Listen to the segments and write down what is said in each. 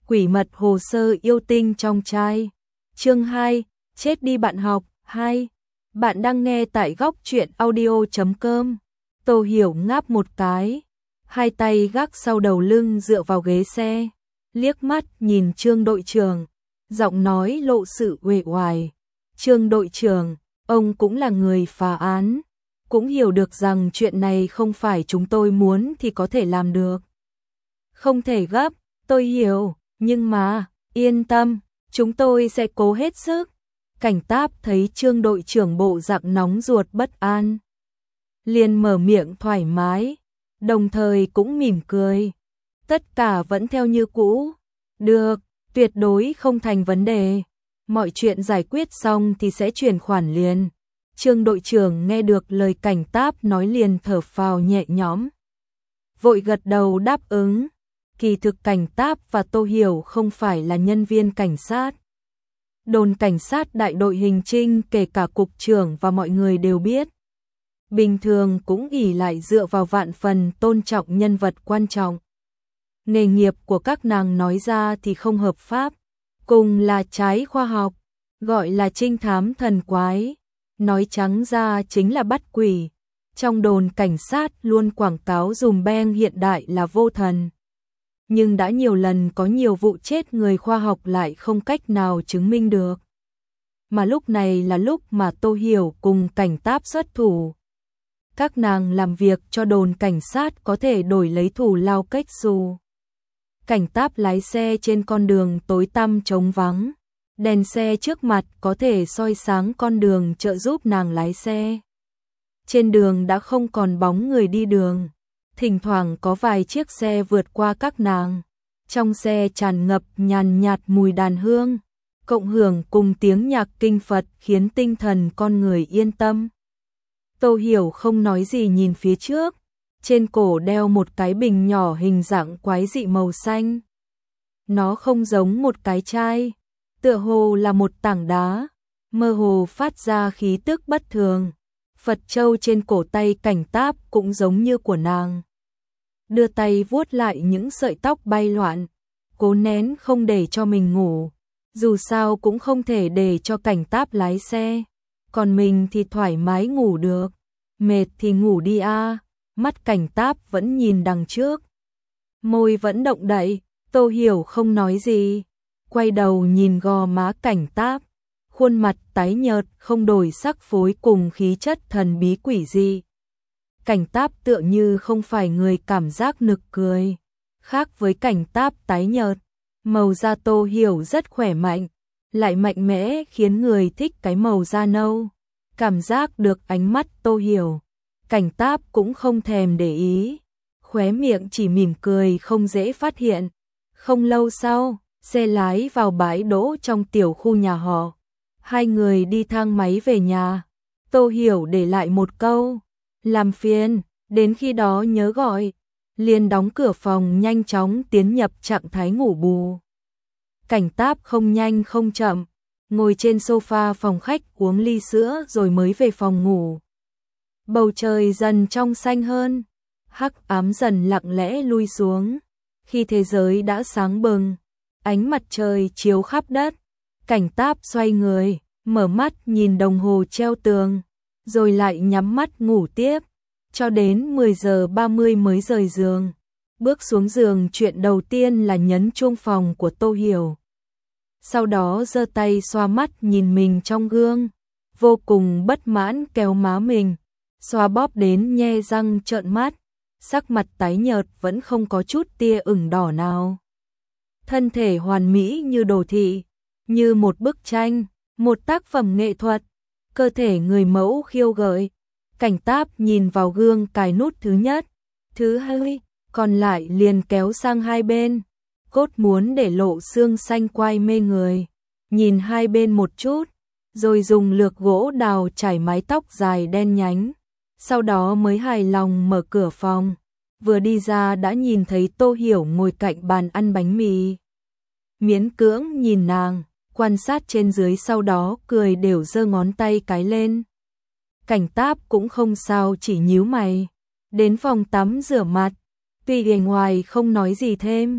Quỷ mật hồ sơ yêu tinh trong trai. Chương 2, chết đi bạn học. 2. Bạn đang nghe tại góc truyện audio.com. Tô Hiểu ngáp một cái, hai tay gác sau đầu lưng dựa vào ghế xe, liếc mắt nhìn Trương đội trưởng, giọng nói lộ sự uể oải. Trương đội trưởng, ông cũng là người phá án, cũng hiểu được rằng chuyện này không phải chúng tôi muốn thì có thể làm được. Không thể gấp, tôi hiểu, nhưng mà, yên tâm, chúng tôi sẽ cố hết sức. Cảnh Táp thấy Trương đội trưởng bộ dạng nóng ruột bất an, liền mở miệng thoải mái, đồng thời cũng mỉm cười. Tất cả vẫn theo như cũ. Được, tuyệt đối không thành vấn đề. Mọi chuyện giải quyết xong thì sẽ chuyển khoản liền. Trương đội trưởng nghe được lời Cảnh Táp nói liền thở phào nhẹ nhõm, vội gật đầu đáp ứng. Kỳ thực Cảnh Táp và Tô Hiểu không phải là nhân viên cảnh sát. Đồn cảnh sát đại đội Hình Trinh kể cả cục trưởng và mọi người đều biết. Bình thường cũng ỷ lại dựa vào vạn phần tôn trọng nhân vật quan trọng. Nghề nghiệp của các nàng nói ra thì không hợp pháp, cùng là trái khoa học, gọi là trinh thám thần quái, nói trắng ra chính là bắt quỷ. Trong đồn cảnh sát luôn quảng cáo dùm beng hiện đại là vô thần. Nhưng đã nhiều lần có nhiều vụ chết người khoa học lại không cách nào chứng minh được. Mà lúc này là lúc mà Tô Hiểu cùng Cảnh Táp xuất thủ. Các nàng làm việc cho đồn cảnh sát có thể đổi lấy thù lao cách xù. Cảnh Táp lái xe trên con đường tối tăm trống vắng. Đèn xe trước mặt có thể soi sáng con đường trợ giúp nàng lái xe. Trên đường đã không còn bóng người đi đường. Thỉnh thoảng có vài chiếc xe vượt qua các nàng. Trong xe tràn ngập nhàn nhạt mùi đàn hương, cộng hưởng cùng tiếng nhạc kinh Phật khiến tinh thần con người yên tâm. Tô Hiểu không nói gì nhìn phía trước, trên cổ đeo một cái bình nhỏ hình dạng quái dị màu xanh. Nó không giống một cái chai, tựa hồ là một tảng đá, mơ hồ phát ra khí tức bất thường. Phật châu trên cổ tay Cảnh Táp cũng giống như của nàng. Đưa tay vuốt lại những sợi tóc bay loạn, cố nén không để cho mình ngủ. Dù sao cũng không thể để cho Cảnh Táp lái xe, còn mình thì thoải mái ngủ được. Mệt thì ngủ đi a. Mắt Cảnh Táp vẫn nhìn đằng trước, môi vẫn động đậy. Tô Hiểu không nói gì, quay đầu nhìn gò má Cảnh Táp, khuôn mặt tái nhợt không đổi sắc phối cùng khí chất thần bí quỷ dị. Cảnh Táp tựa như không phải người, cảm giác nực cười. Khác với Cảnh Táp tái nhợt, màu da Tô Hiểu rất khỏe mạnh, lại mạnh mẽ khiến người thích cái màu da nâu. Cảm giác được ánh mắt Tô Hiểu, Cảnh Táp cũng không thèm để ý, khóe miệng chỉ mỉm cười không dễ phát hiện. Không lâu sau, xe lái vào bãi đỗ trong tiểu khu nhà họ. Hai người đi thang máy về nhà. Tô Hiểu để lại một câu: làm phiền, đến khi đó nhớ gọi. Liền đóng cửa phòng nhanh chóng tiến nhập trạng thái ngủ bù. Cảnh Táp không nhanh không chậm, ngồi trên sofa phòng khách uống ly sữa rồi mới về phòng ngủ. Bầu trời dần trong xanh hơn, hắc ám dần lặng lẽ lui xuống. Khi thế giới đã sáng bừng, ánh mặt trời chiếu khắp đất, Cảnh Táp xoay người, mở mắt nhìn đồng hồ treo tường, rồi lại nhắm mắt ngủ tiếp, cho đến 10 giờ 30 mới rời giường. Bước xuống giường, chuyện đầu tiên là nhấn chuông phòng của Tô Hiểu. Sau đó giơ tay xoa mắt nhìn mình trong gương, vô cùng bất mãn kéo má mình, xoa bóp đến nhe răng trợn mắt, sắc mặt tái nhợt vẫn không có chút tia ửng đỏ nào. Thân thể hoàn mỹ như đồ thị, như một bức tranh, một tác phẩm nghệ thuật, cơ thể người mẫu khiêu gợi. Cảnh Táp nhìn vào gương cài nút thứ nhất, thứ hai, còn lại liền kéo sang hai bên, cốt muốn để lộ xương xanh quai mê người. Nhìn hai bên một chút, rồi dùng lược gỗ đào trải mái tóc dài đen nhánh, sau đó mới hài lòng mở cửa phòng. Vừa đi ra đã nhìn thấy Tô Hiểu ngồi cạnh bàn ăn bánh mì. Miễn cưỡng nhìn nàng, quan sát trên dưới, sau đó cười đều giơ ngón tay cái lên. Cảnh Táp cũng không sao, chỉ nhíu mày. Đến phòng tắm rửa mặt, tuy bề ngoài không nói gì thêm,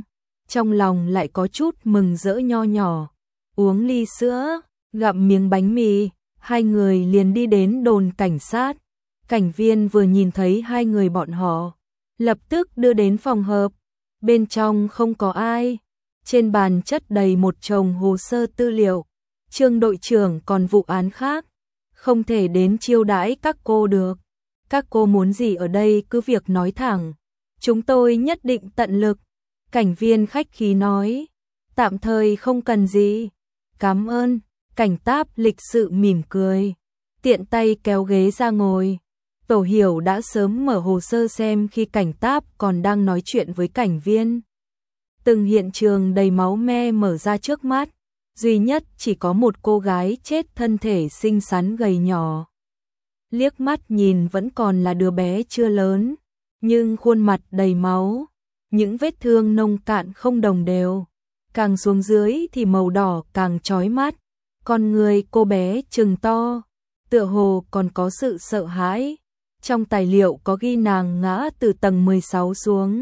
trong lòng lại có chút mừng rỡ nho nhỏ. Uống ly sữa, gặm miếng bánh mì, hai người liền đi đến đồn cảnh sát. Cảnh viên vừa nhìn thấy hai người bọn họ, lập tức đưa đến phòng hợp. Bên trong không có ai, trên bàn chất đầy một chồng hồ sơ tư liệu. Trương đội trưởng còn vụ án khác, không thể đến chiêu đãi các cô được. Các cô muốn gì ở đây cứ việc nói thẳng, chúng tôi nhất định tận lực. Cảnh viên khách khí nói, tạm thời không cần gì. Cảm ơn. Cảnh Táp lịch sự mỉm cười, tiện tay kéo ghế ra ngồi. Tổ Hiểu đã sớm mở hồ sơ xem khi Cảnh Táp còn đang nói chuyện với cảnh viên. Từng hiện trường đầy máu me mở ra trước mắt, duy nhất chỉ có một cô gái chết thân thể xinh xắn gầy nhỏ. Liếc mắt nhìn vẫn còn là đứa bé chưa lớn, nhưng khuôn mặt đầy máu, những vết thương nông cạn không đồng đều. Càng xuống dưới thì màu đỏ càng chói mắt, con người cô bé trừng to, tựa hồ còn có sự sợ hãi. Trong tài liệu có ghi nàng ngã từ tầng 16 xuống.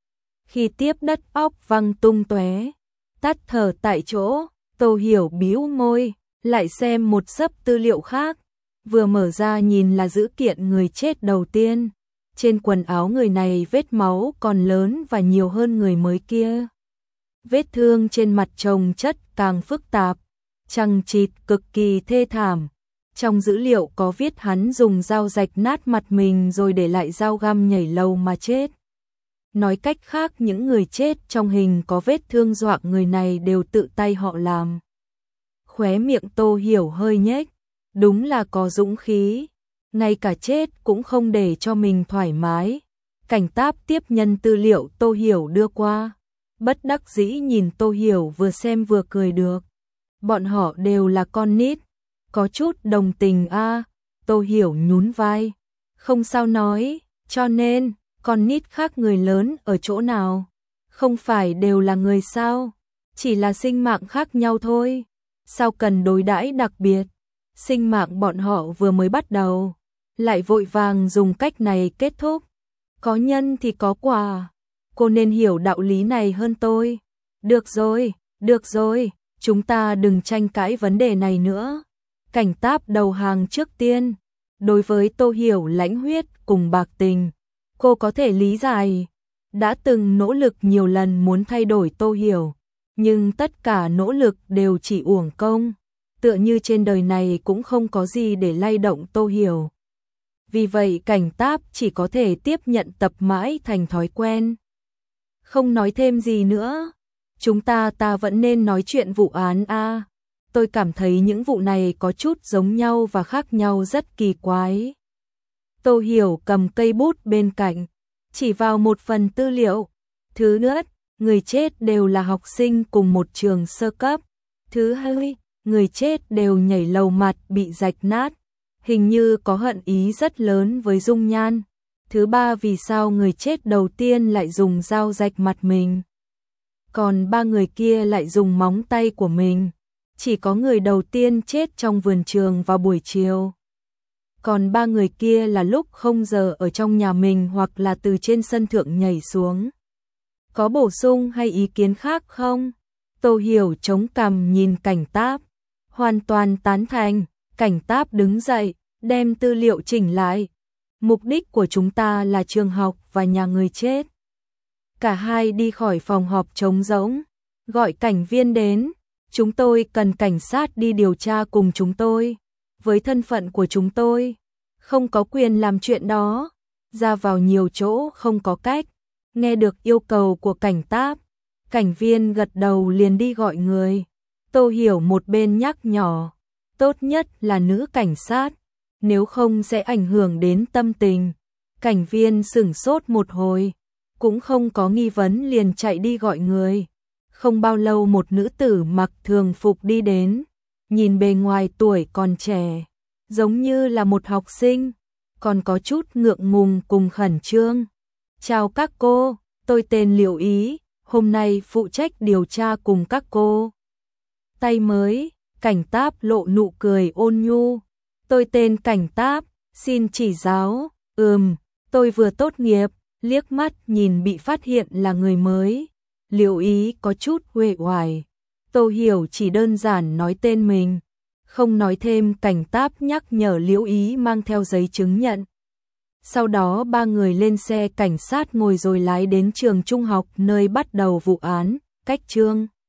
Khi tiếp đất óc văng tung tóe, tắt thở tại chỗ. Tô Hiểu bĩu môi, lại xem một xấp tư liệu khác, vừa mở ra nhìn là dữ kiện người chết đầu tiên. Trên quần áo người này vết máu còn lớn và nhiều hơn người mới kia. Vết thương trên mặt chồng chất càng phức tạp, chằng chịt cực kỳ thê thảm. Trong dữ liệu có viết hắn dùng dao rạch nát mặt mình rồi để lại dao găm nhảy lầu mà chết. Nói cách khác, những người chết trong hình có vết thương dọa người này đều tự tay họ làm. Khóe miệng Tô Hiểu hơi nhếch, đúng là có dũng khí, ngay cả chết cũng không để cho mình thoải mái. Cảnh Táp tiếp nhận tư liệu Tô Hiểu đưa qua, bất đắc dĩ nhìn Tô Hiểu vừa xem vừa cười được. Bọn họ đều là con nít, có chút đồng tình a. Tô Hiểu nhún vai, không sao nói, cho nên con nít khác người lớn ở chỗ nào? Không phải đều là người sao? Chỉ là sinh mạng khác nhau thôi. Sao cần đối đãi đặc biệt? Sinh mạng bọn họ vừa mới bắt đầu, lại vội vàng dùng cách này kết thúc. Có nhân thì có quả. Cô nên hiểu đạo lý này hơn tôi. Được rồi, chúng ta đừng tranh cãi vấn đề này nữa. Cảnh Táp đầu hàng trước tiên. Đối với Tô Hiểu lãnh huyết cùng bạc tình, cô có thể lý giải. Đã từng nỗ lực nhiều lần muốn thay đổi Tô Hiểu, nhưng tất cả nỗ lực đều chỉ uổng công. Tựa như trên đời này cũng không có gì để lay động Tô Hiểu. Vì vậy Cảnh Táp chỉ có thể tiếp nhận tập mãi thành thói quen. Không nói thêm gì nữa. Chúng ta vẫn nên nói chuyện vụ án a. Tôi cảm thấy những vụ này có chút giống nhau và khác nhau rất kỳ quái. Tô Hiểu cầm cây bút bên cạnh, chỉ vào một phần tư liệu. Thứ nhất, người chết đều là học sinh cùng một trường sơ cấp. Thứ hai, người chết đều nhảy lầu mặt bị rạch nát, hình như có hận ý rất lớn với Dung Nhan. Thứ ba, vì sao người chết đầu tiên lại dùng dao rạch mặt mình, còn ba người kia lại dùng móng tay của mình. Chỉ có người đầu tiên chết trong vườn trường vào buổi chiều, còn ba người kia là lúc không giờ ở trong nhà mình hoặc là từ trên sân thượng nhảy xuống. Có bổ sung hay ý kiến khác không? Tô Hiểu chống cằm nhìn Cảnh Táp, hoàn toàn tán thành. Cảnh Táp đứng dậy, đem tư liệu chỉnh lại. Mục đích của chúng ta là trường học và nhà người chết. Cả hai đi khỏi phòng họp trống rỗng, gọi cảnh viên đến. Chúng tôi cần cảnh sát đi điều tra cùng chúng tôi. Với thân phận của chúng tôi, không có quyền làm chuyện đó. Ra vào nhiều chỗ không có cách. Nghe được yêu cầu của Cảnh Táp, cảnh viên gật đầu liền đi gọi người. Tô Hiểu một bên nhắc nhỏ, tốt nhất là nữ cảnh sát, nếu không sẽ ảnh hưởng đến tâm tình. Cảnh viên sửng sốt một hồi, cũng không có nghi vấn liền chạy đi gọi người. Không bao lâu một nữ tử mặc thường phục đi đến, nhìn bề ngoài tuổi còn trẻ, giống như là một học sinh, còn có chút ngượng ngùng cùng khẩn trương. Chào các cô, tôi tên Liệu Ý, hôm nay phụ trách điều tra cùng các cô. Tay mới, Cảnh Táp lộ nụ cười ôn nhu. Tôi tên Cảnh Táp, xin chỉ giáo. Tôi vừa tốt nghiệp. Liếc mắt nhìn bị phát hiện là người mới, Liễu Ý có chút uể oải. Tô Hiểu chỉ đơn giản nói tên mình, không nói thêm, cảnh táp nhắc nhở Liễu Ý mang theo giấy chứng nhận. Sau đó ba người lên xe cảnh sát ngồi rồi lái đến trường trung học nơi bắt đầu vụ án, cách Trương